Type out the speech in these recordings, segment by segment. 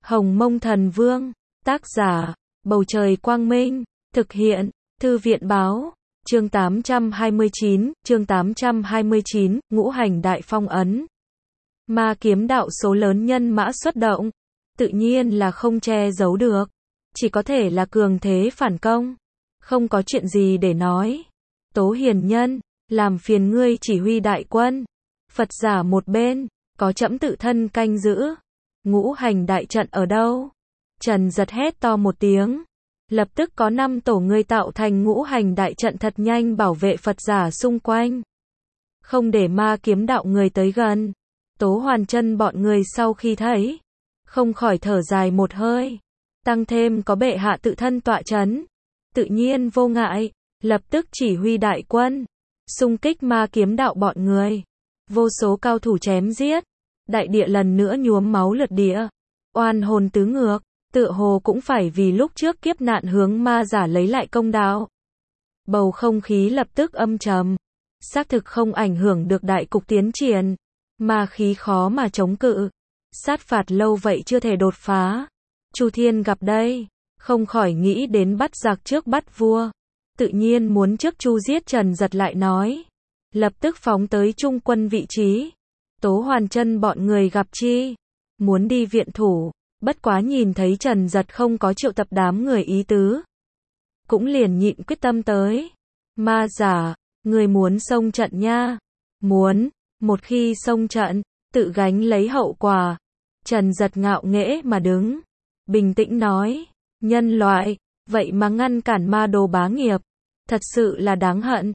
Hồng Mông Thần Vương, tác giả, Bầu Trời Quang Minh, thực hiện, Thư viện Báo, chương 829, Ngũ Hành Đại Phong Ấn. Ma kiếm đạo số lớn nhân mã xuất động, tự nhiên là không che giấu được, chỉ có thể là cường thế phản công, không có chuyện gì để nói. Tố hiền nhân, làm phiền ngươi chỉ huy đại quân, Phật giả một bên, có trẫm tự thân canh giữ. Ngũ hành đại trận ở đâu? Trần Giật hét to một tiếng. Lập tức có 5 tổ người tạo thành ngũ hành đại trận thật nhanh bảo vệ Phật giả xung quanh. Không để ma kiếm đạo người tới gần. Tố Hoàn Chân bọn người sau khi thấy, không khỏi thở dài một hơi. Tăng thêm có bệ hạ tự thân tọa chấn, tự nhiên vô ngại, lập tức chỉ huy đại quân, xung kích ma kiếm đạo bọn người. Vô số cao thủ chém giết, đại địa lần nữa nhuốm máu lượt địa, oan hồn tứ ngược, tựa hồ cũng phải vì lúc trước kiếp nạn hướng ma giả lấy lại công đạo. Bầu không khí lập tức âm trầm, xác thực không ảnh hưởng được đại cục tiến triển, ma khí khó mà chống cự, sát phạt lâu vậy chưa thể đột phá. Chu Thiên gặp đây, không khỏi nghĩ đến bắt giặc trước bắt vua, tự nhiên muốn trước Chu giết Trần Giật lại nói, lập tức phóng tới trung quân vị trí. Tố Hoàn Chân bọn người gặp chi, muốn đi viện thủ, bất quá nhìn thấy Trần Giật không có triệu tập đám người ý tứ, cũng liền nhịn quyết tâm tới. Ma giả, người muốn xông trận nha? Muốn, một khi xông trận, tự gánh lấy hậu quả. Trần Giật ngạo nghễ mà đứng, bình tĩnh nói, nhân loại, vậy mà ngăn cản ma đồ bá nghiệp, thật sự là đáng hận.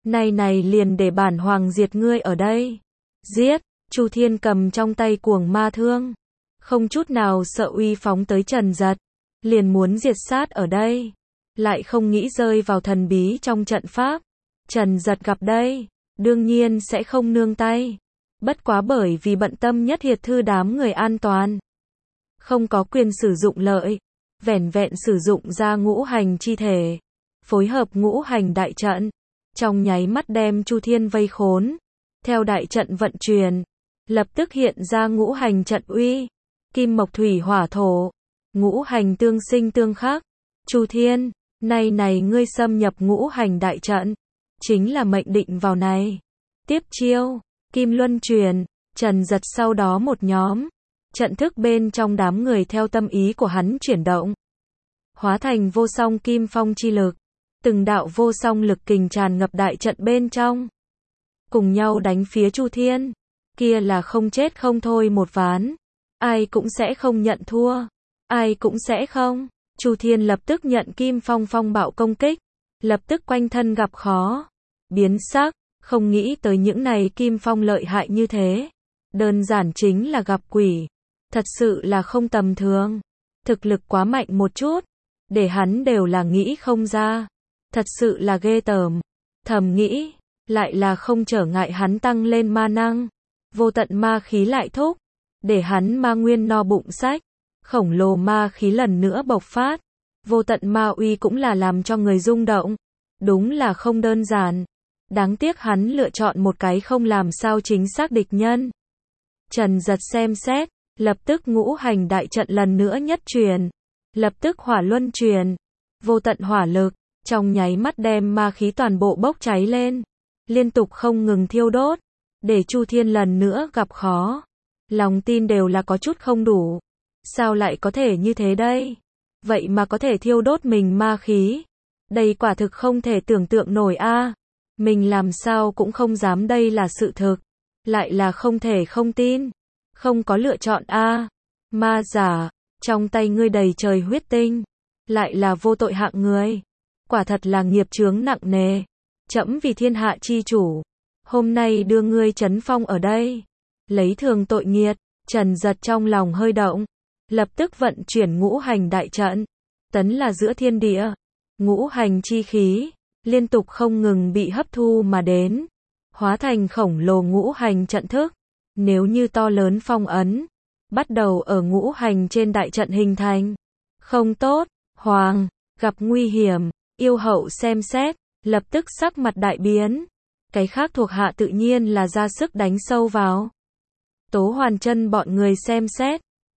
Này liền để bản hoàng diệt ngươi ở đây. Giết! Chu Thiên cầm trong tay cuồng ma thương, không chút nào sợ uy phóng tới Trần Giật, liền muốn diệt sát ở đây, lại không nghĩ rơi vào thần bí trong trận pháp. Trần Giật gặp đây, đương nhiên sẽ không nương tay, bất quá bởi vì bận tâm nhất hiệt thư đám người an toàn, không có quyền sử dụng lợi, vẻn vẹn sử dụng ra ngũ hành chi thể, phối hợp ngũ hành đại trận, trong nháy mắt đem Chu Thiên vây khốn. Theo đại trận vận chuyển, lập tức hiện ra ngũ hành trận uy, kim mộc thủy hỏa thổ, ngũ hành tương sinh tương khắc. Chu Thiên, này ngươi xâm nhập ngũ hành đại trận, chính là mệnh định vào này. Tiếp chiêu, kim luân truyền, Trần Giật sau đó một nhóm, trận thức bên trong đám người theo tâm ý của hắn chuyển động, hóa thành vô song kim phong chi lực, từng đạo vô song lực kình tràn ngập đại trận bên trong, cùng nhau đánh phía Chu Thiên. Kia là không chết không thôi một ván, ai cũng sẽ không nhận thua, ai cũng sẽ không. Chu Thiên lập tức nhận kim phong phong bạo công kích, lập tức quanh thân gặp khó, biến sắc, không nghĩ tới những này kim phong lợi hại như thế, đơn giản chính là gặp quỷ, thật sự là không tầm thường, thực lực quá mạnh một chút, để hắn đều là nghĩ không ra, thật sự là ghê tởm. Thầm nghĩ, lại là không trở ngại hắn tăng lên ma năng, vô tận ma khí lại thúc, để hắn ma nguyên no bụng sách, khổng lồ ma khí lần nữa bộc phát, vô tận ma uy cũng là làm cho người rung động, đúng là không đơn giản, đáng tiếc hắn lựa chọn một cái không làm sao chính xác địch nhân. Trần Giật xem xét, lập tức ngũ hành đại trận lần nữa nhất truyền, lập tức hỏa luân truyền, vô tận hỏa lực, trong nháy mắt đem ma khí toàn bộ bốc cháy lên, liên tục không ngừng thiêu đốt, để Chu Thiên lần nữa gặp khó. Lòng tin đều là có chút không đủ, sao lại có thể như thế đây? Vậy mà có thể thiêu đốt mình ma khí, đây quả thực không thể tưởng tượng nổi a. Mình làm sao cũng không dám, đây là sự thực, lại là không thể không tin, không có lựa chọn a. Ma giả, trong tay ngươi đầy trời huyết tinh, lại là vô tội hạng người, quả thật là nghiệp chướng nặng nề. Trẫm vì thiên hạ chi chủ, hôm nay đưa ngươi trấn phong ở đây, lấy thường tội nghiệt. Trần Giật trong lòng hơi động, lập tức vận chuyển ngũ hành đại trận, tấn là giữa thiên địa, ngũ hành chi khí, liên tục không ngừng bị hấp thu mà đến, hóa thành khổng lồ ngũ hành trận thức, nếu như to lớn phong ấn, bắt đầu ở ngũ hành trên đại trận hình thành. Không tốt, Hoàng, gặp nguy hiểm. Yêu hậu xem xét, lập tức sắc mặt đại biến, cái khác thuộc hạ tự nhiên là ra sức đánh sâu vào. Tố Hoàn Chân bọn người xem xét,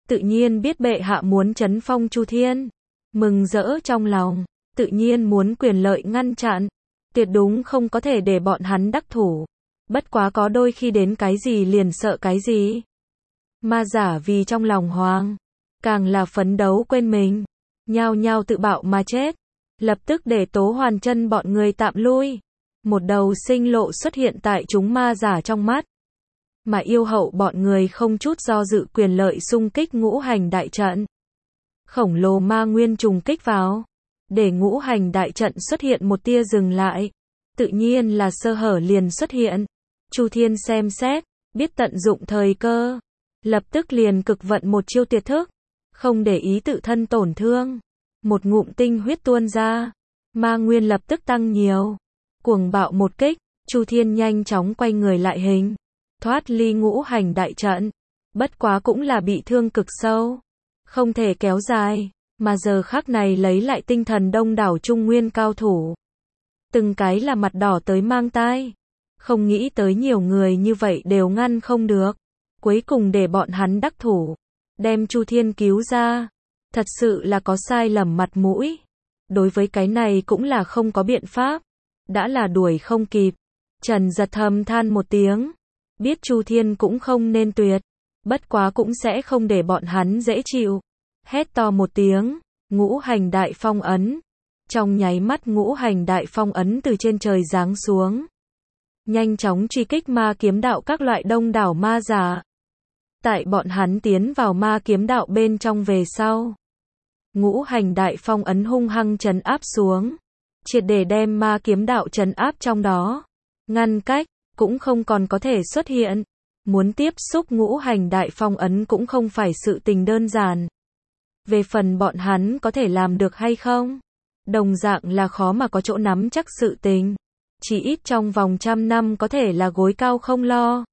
tự nhiên biết bệ hạ muốn trấn phong Chu Thiên, mừng rỡ trong lòng, tự nhiên muốn quyền lợi ngăn chặn, tuyệt đúng không có thể để bọn hắn đắc thủ. Bất quá có đôi khi đến cái gì liền sợ cái gì. Ma giả vì trong lòng hoang, càng là phấn đấu quên mình, nhao nhao tự bạo mà chết, lập tức để Tố Hoàn Chân bọn người tạm lui. Một đầu sinh lộ xuất hiện tại chúng ma giả trong mắt. Mà yêu hậu bọn người không chút do dự quyền lợi xung kích ngũ hành đại trận. Khổng lồ ma nguyên trùng kích vào, để ngũ hành đại trận xuất hiện một tia dừng lại. Tự nhiên là sơ hở liền xuất hiện. Chu Thiên xem xét, biết tận dụng thời cơ, lập tức liền cực vận một chiêu tuyệt thức, không để ý tự thân tổn thương. Một ngụm tinh huyết tuôn ra, ma nguyên lập tức tăng nhiều. Cuồng bạo một kích, Chu Thiên nhanh chóng quay người lại hình, thoát ly ngũ hành đại trận. Bất quá cũng là bị thương cực sâu, không thể kéo dài, mà giờ khắc này lấy lại tinh thần đông đảo Trung Nguyên cao thủ. Từng cái là mặt đỏ tới mang tai, không nghĩ tới nhiều người như vậy đều ngăn không được. Cuối cùng để bọn hắn đắc thủ, đem Chu Thiên cứu ra. Thật sự là có sai lầm mặt mũi. Đối với cái này cũng là không có biện pháp. Đã là đuổi không kịp. Trần Giật thầm than một tiếng. Biết Chu Thiên cũng không nên tuyệt. Bất quá cũng sẽ không để bọn hắn dễ chịu. Hét to một tiếng. Ngũ hành đại phong ấn. Trong nháy mắt ngũ hành đại phong ấn từ trên trời giáng xuống. Nhanh chóng truy kích ma kiếm đạo các loại đông đảo ma giả. Tại bọn hắn tiến vào ma kiếm đạo bên trong về sau. Ngũ hành đại phong ấn hung hăng trấn áp xuống. Triệt để đem ma kiếm đạo trấn áp trong đó. Ngăn cách, cũng không còn có thể xuất hiện. Muốn tiếp xúc ngũ hành đại phong ấn cũng không phải sự tình đơn giản. Về phần bọn hắn có thể làm được hay không? Đồng dạng là khó mà có chỗ nắm chắc sự tình. Chỉ ít trong vòng 100 năm có thể là gối cao không lo.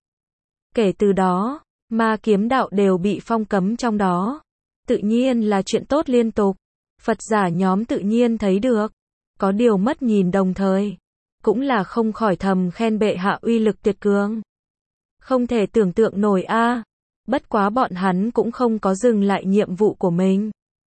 Kể từ đó, ma kiếm đạo đều bị phong cấm trong đó. Tự nhiên là chuyện tốt liên tục. Phật giả nhóm tự nhiên thấy được. Có điều mất nhìn đồng thời. Cũng là không khỏi thầm khen bệ hạ uy lực tuyệt cường. Không thể tưởng tượng nổi a. Bất quá bọn hắn cũng không có dừng lại nhiệm vụ của mình.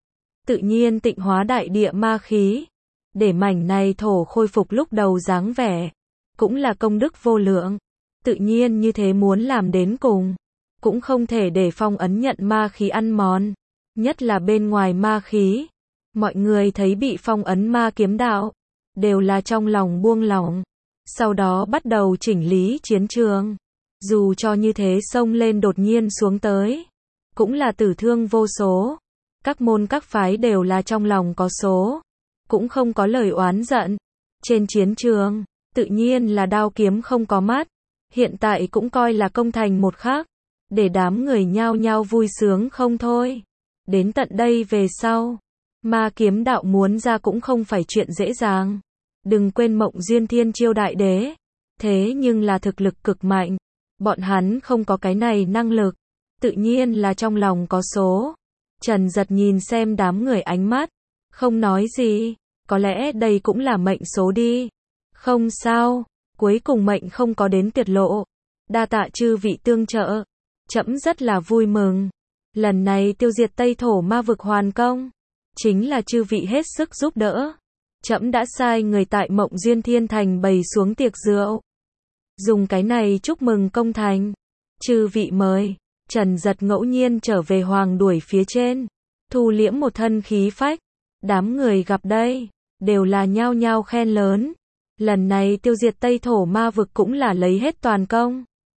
Tự nhiên tịnh hóa đại địa ma khí. Để mảnh này thổ khôi phục lúc đầu dáng vẻ. Cũng là công đức vô lượng. Tự nhiên như thế muốn làm đến cùng. Cũng không thể để phong ấn nhận ma khí ăn mòn. Nhất là bên ngoài ma khí. Mọi người thấy bị phong ấn ma kiếm đạo. Đều là trong lòng buông lỏng. Sau đó bắt đầu chỉnh lý chiến trường. Dù cho như thế xông lên đột nhiên xuống tới. Cũng là tử thương vô số. Các môn các phái đều là trong lòng có số. Cũng không có lời oán giận. Trên chiến trường, tự nhiên là đao kiếm không có mắt. Hiện tại cũng coi là công thành một khác. Để đám người nhao nhao vui sướng không thôi. Đến tận đây về sau. Ma kiếm đạo muốn ra cũng không phải chuyện dễ dàng. Đừng quên Mộng Duyên Thiên Chiêu đại đế. Thế nhưng là thực lực cực mạnh. Bọn hắn không có cái này năng lực. Tự nhiên là trong lòng có số. Trần Giật nhìn xem đám người ánh mắt. Không nói gì. Có lẽ đây cũng là mệnh số đi. Không sao. Cuối cùng mệnh không có đến tuyệt lộ. Đa tạ chư vị tương trợ. Trẫm rất là vui mừng. Lần này tiêu diệt Tây Thổ ma vực hoàn công. Chính là chư vị hết sức giúp đỡ. Trẫm đã sai người tại Mộng Duyên Thiên Thành bày xuống tiệc rượu. Dùng cái này chúc mừng công thành. Chư vị mời. Trần Giật ngẫu nhiên trở về hoàng đuổi phía trên. Thu liễm một thân khí phách. Đám người gặp đây. Đều là nhao nhao khen lớn. Lần này tiêu diệt Tây Thổ ma vực cũng là lấy hết toàn công.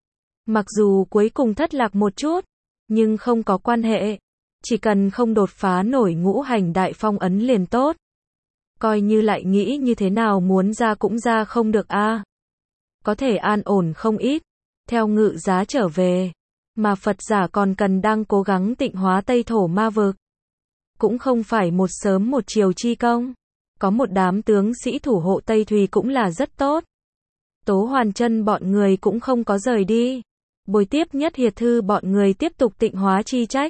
Mặc dù cuối cùng thất lạc một chút. Nhưng không có quan hệ. Chỉ cần không đột phá nổi ngũ hành đại phong ấn liền tốt. Coi như lại nghĩ như thế nào muốn ra cũng ra không được a. Có thể an ổn không ít. Theo ngự giá trở về. Mà Phật giả còn cần đang cố gắng tịnh hóa Tây Thổ ma vực. Cũng không phải một sớm một chiều chi công. Có một đám tướng sĩ thủ hộ Tây Thùy cũng là rất tốt. Tố Hoàn Chân bọn người cũng không có rời đi. Bồi tiếp Nhất Hiệt Thư bọn người tiếp tục tịnh hóa chi trách.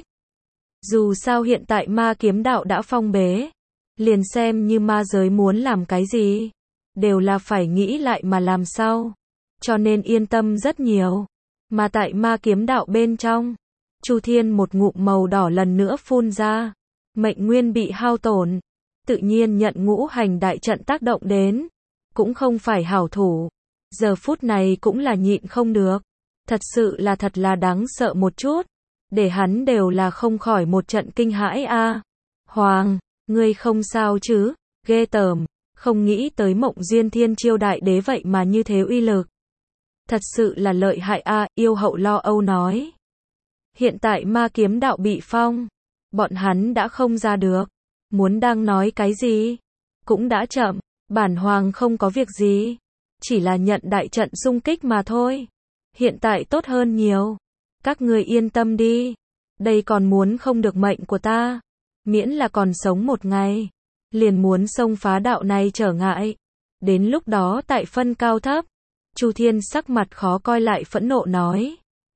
Dù sao hiện tại ma kiếm đạo đã phong bế. Liền xem như ma giới muốn làm cái gì. Đều là phải nghĩ lại mà làm sao. Cho nên yên tâm rất nhiều. Mà tại ma kiếm đạo bên trong. Chu Thiên một ngụm màu đỏ lần nữa phun ra. Mệnh nguyên bị hao tổn. Tự nhiên nhận ngũ hành đại trận tác động đến. Cũng không phải hảo thủ. Giờ phút này cũng là nhịn không được. Thật là đáng sợ một chút. Để hắn đều là không khỏi một trận kinh hãi a. Hoàng, ngươi không sao chứ? Ghê tởm, không nghĩ tới Mộng Duyên Thiên chiêu đại đế vậy mà như thế uy lực. Thật sự là lợi hại a, yêu hậu lo âu nói. Hiện tại ma kiếm đạo bị phong, bọn hắn đã không ra được. Muốn đang nói cái gì? Cũng đã chậm, bản hoàng không có việc gì. Chỉ là nhận đại trận xung kích mà thôi. Hiện tại tốt hơn nhiều. Các ngươi yên tâm đi. Đây còn muốn không được mệnh của ta. Miễn là còn sống một ngày. Liền muốn xông phá đạo này trở ngại. Đến lúc đó tại phân cao thấp. Chu Thiên sắc mặt khó coi lại phẫn nộ nói.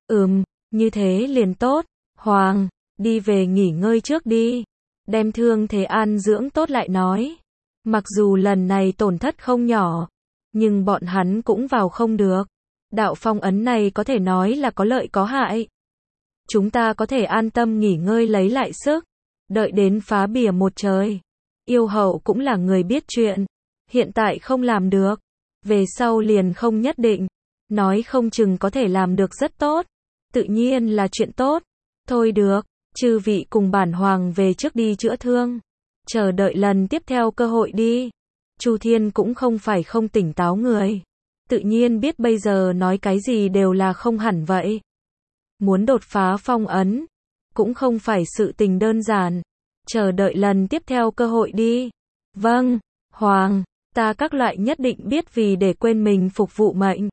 Như thế liền tốt. Hoàng, đi về nghỉ ngơi trước đi. Đem thương thế an dưỡng tốt lại nói. Mặc dù lần này tổn thất không nhỏ. Nhưng bọn hắn cũng vào không được. Đạo phong ấn này có thể nói là có lợi có hại. Chúng ta có thể an tâm nghỉ ngơi lấy lại sức. Đợi đến phá bìa một trời. Yêu hậu cũng là người biết chuyện. Hiện tại không làm được. Về sau liền không nhất định. Nói không chừng có thể làm được rất tốt. Tự nhiên là chuyện tốt. Thôi được, chư vị cùng bản hoàng về trước đi chữa thương. Chờ đợi lần tiếp theo cơ hội đi. Chu Thiên cũng không phải không tỉnh táo người. Tự nhiên biết bây giờ nói cái gì đều là không hẳn vậy. Muốn đột phá phong ấn. Cũng không phải sự tình đơn giản. Chờ đợi lần tiếp theo cơ hội đi. Vâng, Hoàng, ta các loại nhất định biết vì để quên mình phục vụ mệnh.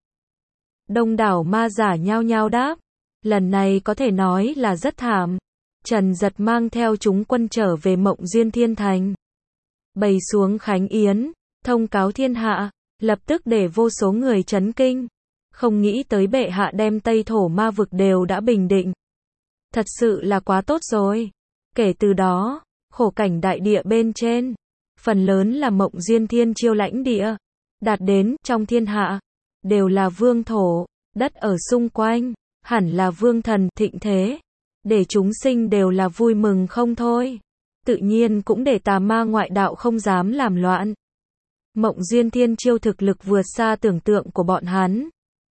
Đông đảo ma giả nhao nhao đáp. Lần này có thể nói là rất thảm. Trần Giật mang theo chúng quân trở về Mộng Duyên Thiên Thành. Bày xuống khánh yến, thông cáo thiên hạ, lập tức để vô số người chấn kinh. Không nghĩ tới bệ hạ đem Tây Thổ ma vực đều đã bình định. Thật sự là quá tốt rồi. Kể từ đó, khổ cảnh đại địa bên trên, phần lớn là Mộng Duyên Thiên chiêu lãnh địa, đạt đến trong thiên hạ, đều là vương thổ, đất ở xung quanh, hẳn là vương thần thịnh thế, để chúng sinh đều là vui mừng không thôi. Tự nhiên cũng để tà ma ngoại đạo không dám làm loạn. Mộng Duyên Thiên chiêu thực lực vượt xa tưởng tượng của bọn hắn.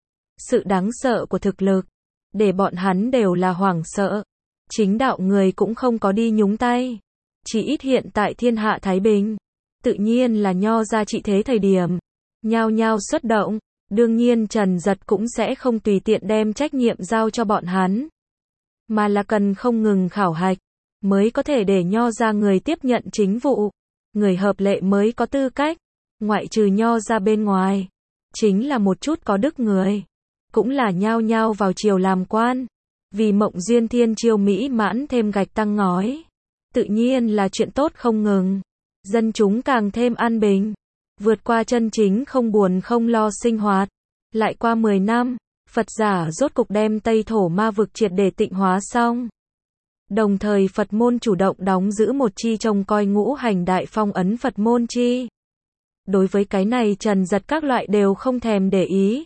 Sự đáng sợ của thực lực, để bọn hắn đều là hoảng sợ. Chính đạo người cũng không có đi nhúng tay. Chỉ ít hiện tại thiên hạ thái bình. Tự nhiên là nho ra trị thế thời điểm. Nhao nhao xuất động. Đương nhiên Trần Giật cũng sẽ không tùy tiện đem trách nhiệm giao cho bọn hắn. Mà là cần không ngừng khảo hạch. Mới có thể để nho ra người tiếp nhận chính vụ. Người hợp lệ mới có tư cách. Ngoại trừ nho ra bên ngoài. Chính là một chút có đức người. Cũng là nhao nhao vào triều làm quan. Vì Mộng Duyên Thiên chiêu mỹ mãn thêm gạch tăng ngói. Tự nhiên là chuyện tốt không ngừng. Dân chúng càng thêm an bình. Vượt qua chân chính không buồn không lo sinh hoạt. Lại qua 10 năm, Phật giả rốt cục đem Tây Thổ ma vực triệt để tịnh hóa xong. Đồng thời Phật môn chủ động đóng giữ một chi trông coi ngũ hành đại phong ấn Phật môn chi. Đối với cái này Trần Giật các loại đều không thèm để ý.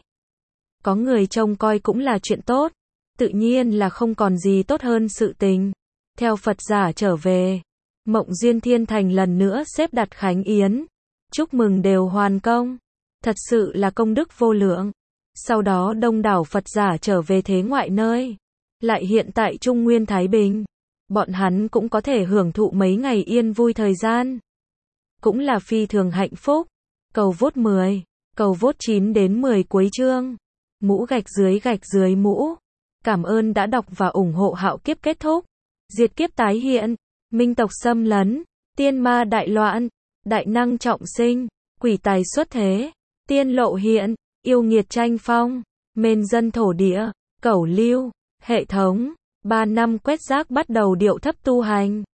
Có người trông coi cũng là chuyện tốt. Tự nhiên là không còn gì tốt hơn sự tình. Theo Phật giả trở về, Mộng Duyên Thiên Thành lần nữa xếp đặt khánh yến. Chúc mừng đều hoàn công. Thật sự là công đức vô lượng. Sau đó đông đảo Phật giả trở về thế ngoại nơi. Lại hiện tại Trung Nguyên Thái Bình. Bọn hắn cũng có thể hưởng thụ mấy ngày yên vui thời gian. Cũng là phi thường hạnh phúc. Cầu vốt 10, cầu vốt 9 đến 10 cuối chương. Mũ gạch dưới mũ. Cảm ơn đã đọc và ủng hộ Hạo Kiếp kết thúc. Diệt kiếp tái hiện. Minh tộc xâm lấn. Tiên ma đại loạn. Đại năng trọng sinh. Quỷ tài xuất thế. Tiên lộ hiện. Yêu nghiệt tranh phong. Mên dân thổ địa. Cẩu lưu. Hệ thống. 3 năm quét rác bắt đầu điệu thấp tu hành.